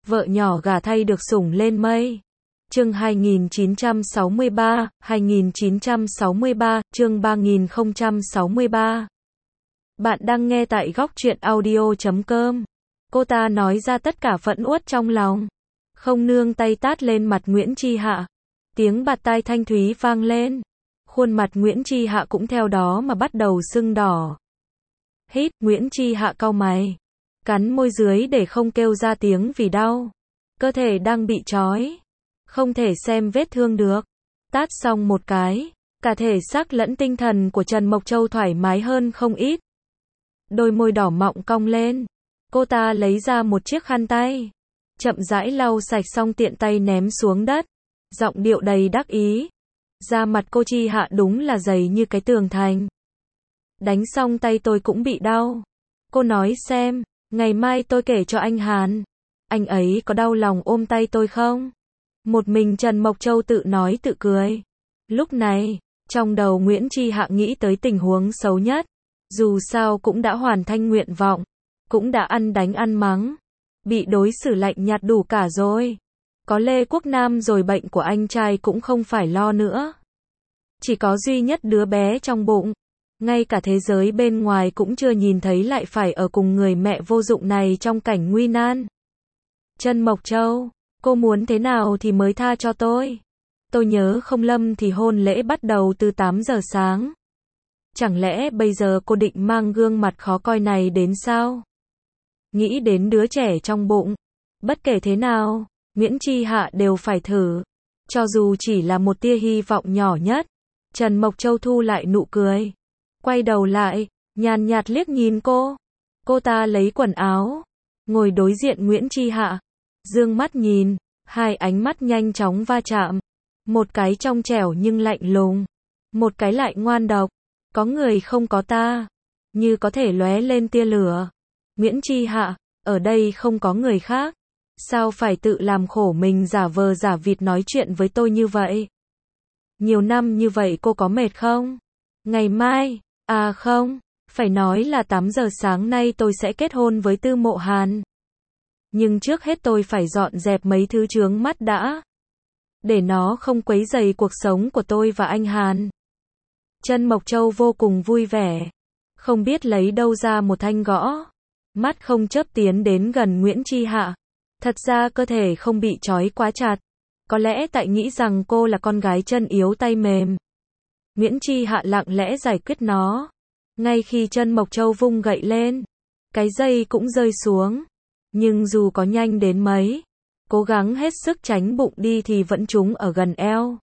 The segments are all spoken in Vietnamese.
vợ nhỏ gả thay được sủng lên mây. Chương 2963, chương 3063. Bạn đang nghe tại góc truyện audio.com. Cô ta nói ra tất cả phẫn uất trong lòng. Không nương tay tát lên mặt Nguyễn Chi Hạ. Tiếng bạt tai thanh thúy vang lên. Khuôn mặt Nguyễn Chi Hạ cũng theo đó mà bắt đầu sưng đỏ. Hít, Nguyễn Chi Hạ cau mày. Cắn môi dưới để không kêu ra tiếng vì đau. Cơ thể đang bị trói. Không thể xem vết thương được. Tát xong một cái. Cả thể xác lẫn tinh thần của Trần Mộc Châu thoải mái hơn không ít. Đôi môi đỏ mọng cong lên. Cô ta lấy ra một chiếc khăn tay. Chậm rãi lau sạch xong tiện tay ném xuống đất. Giọng điệu đầy đắc ý. Da mặt cô Chi Hạ đúng là dày như cái tường thành. Đánh xong tay tôi cũng bị đau. Cô nói xem, ngày mai tôi kể cho anh Hàn. Anh ấy có đau lòng ôm tay tôi không? Một mình Trần Mộc Châu tự nói tự cười. Lúc này, trong đầu Nguyễn Chi Hạ nghĩ tới tình huống xấu nhất. Dù sao cũng đã hoàn thành nguyện vọng. Cũng đã ăn đánh ăn mắng. Bị đối xử lạnh nhạt đủ cả rồi. Có Lê Quốc Nam rồi bệnh của anh trai cũng không phải lo nữa. Chỉ có duy nhất đứa bé trong bụng. Ngay cả thế giới bên ngoài cũng chưa nhìn thấy lại phải ở cùng người mẹ vô dụng này trong cảnh nguy nan. Trần Mộc Châu, cô muốn thế nào thì mới tha cho tôi. Tôi nhớ không lầm thì hôn lễ bắt đầu từ 8 giờ sáng. Chẳng lẽ bây giờ cô định mang gương mặt khó coi này đến sao? Nghĩ đến đứa trẻ trong bụng. Bất kể thế nào, Nguyễn Chi Hạ đều phải thử. Cho dù chỉ là một tia hy vọng nhỏ nhất. Trần Mộc Châu thu lại nụ cười. Quay đầu lại, nhàn nhạt liếc nhìn cô. Cô ta lấy quần áo. Ngồi đối diện Nguyễn Chi Hạ. Dương mắt nhìn. Hai ánh mắt nhanh chóng va chạm. Một cái trong trẻo nhưng lạnh lùng. Một cái lại ngoan độc. Có người không có ta. Như có thể lóe lên tia lửa. Nguyễn Chi Hạ, ở đây không có người khác. Sao phải tự làm khổ mình giả vờ giả vịt nói chuyện với tôi như vậy? Nhiều năm như vậy cô có mệt không? Ngày mai, à không, phải nói là 8 giờ sáng nay tôi sẽ kết hôn với Tư Mộ Hàn. Nhưng trước hết tôi phải dọn dẹp mấy thứ chướng mắt đã. Để nó không quấy rầy cuộc sống của tôi và anh Hàn. Trần Mộc Châu vô cùng vui vẻ. Không biết lấy đâu ra một thanh gõ. Mắt không chớp tiến đến gần Nguyễn Chi Hạ. Thật ra cơ thể không bị trói quá chặt. Có lẽ tại nghĩ rằng cô là con gái chân yếu tay mềm. Nguyễn Chi Hạ lặng lẽ giải quyết nó. Ngay khi Trần Mộc Châu vung gậy lên, cái dây cũng rơi xuống. Nhưng dù có nhanh đến mấy, cố gắng hết sức tránh bụng đi thì vẫn trúng ở gần eo.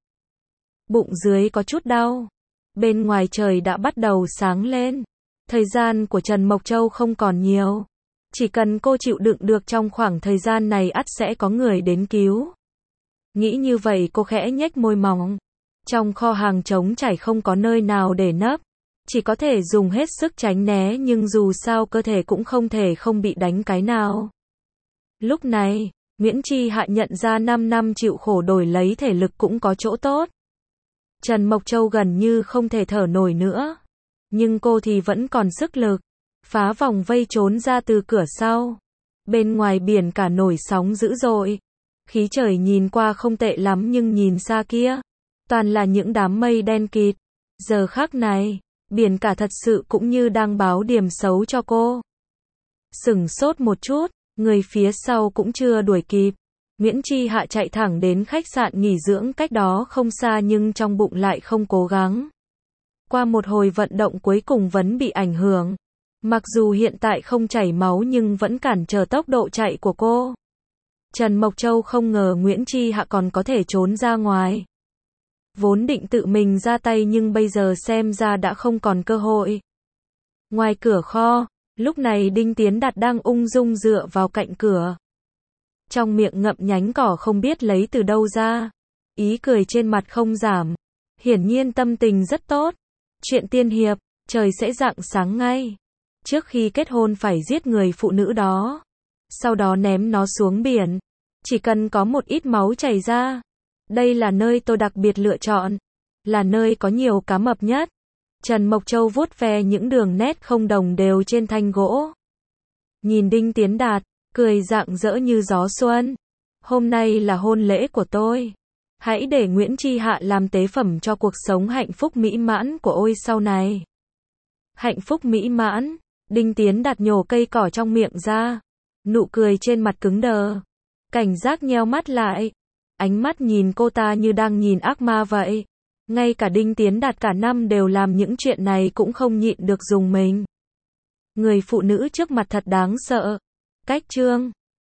Bụng dưới có chút đau. Bên ngoài trời đã bắt đầu sáng lên. Thời gian của Trần Mộc Châu không còn nhiều. Chỉ cần cô chịu đựng được trong khoảng thời gian này ắt sẽ có người đến cứu. Nghĩ như vậy cô khẽ nhếch môi mỏng. Trong kho hàng trống trải không có nơi nào để nấp. Chỉ có thể dùng hết sức tránh né nhưng dù sao cơ thể cũng không thể không bị đánh cái nào. Lúc này, Nguyễn Chi Hạ nhận ra 5 năm chịu khổ đổi lấy thể lực cũng có chỗ tốt. Trần Mộc Châu gần như không thể thở nổi nữa. Nhưng cô thì vẫn còn sức lực. Phá vòng vây trốn ra từ cửa sau. Bên ngoài biển cả nổi sóng dữ dội. Khí trời nhìn qua không tệ lắm nhưng nhìn xa kia. Toàn là những đám mây đen kịt. Giờ khắc này, biển cả thật sự cũng như đang báo điểm xấu cho cô. Sửng sốt một chút, người phía sau cũng chưa đuổi kịp. Nguyễn Chi Hạ chạy thẳng đến khách sạn nghỉ dưỡng cách đó không xa nhưng trong bụng lại không cố gắng. Qua một hồi vận động cuối cùng vẫn bị ảnh hưởng. Mặc dù hiện tại không chảy máu nhưng vẫn cản trở tốc độ chạy của cô. Trần Mộc Châu không ngờ Nguyễn Chi Hạ còn có thể trốn ra ngoài. Vốn định tự mình ra tay nhưng bây giờ xem ra đã không còn cơ hội. Ngoài cửa kho, lúc này Đinh Tiến Đạt đang ung dung dựa vào cạnh cửa. Trong miệng ngậm nhánh cỏ không biết lấy từ đâu ra. Ý cười trên mặt không giảm. Hiển nhiên tâm tình rất tốt. Chuyện tiên hiệp, trời sẽ rạng sáng ngay. Trước khi kết hôn phải giết người phụ nữ đó. Sau đó ném nó xuống biển. Chỉ cần có một ít máu chảy ra. Đây là nơi tôi đặc biệt lựa chọn. Là nơi có nhiều cá mập nhất. Trần Mộc Châu vuốt ve những đường nét không đồng đều trên thanh gỗ. Nhìn Đinh Tiến Đạt, cười rạng rỡ như gió xuân. Hôm nay là hôn lễ của tôi. Hãy để Nguyễn Chi Hạ làm tế phẩm cho cuộc sống hạnh phúc mỹ mãn của ôi sau này. Hạnh phúc mỹ mãn. Đinh Tiến Đạt nhổ cây cỏ trong miệng ra. Nụ cười trên mặt cứng đờ. Cảnh giác nheo mắt lại. Ánh mắt nhìn cô ta như đang nhìn ác ma vậy. Ngay cả Đinh Tiến Đạt cả năm đều làm những chuyện này cũng không nhịn được rùng mình. Người phụ nữ trước mặt thật đáng sợ. Cách chương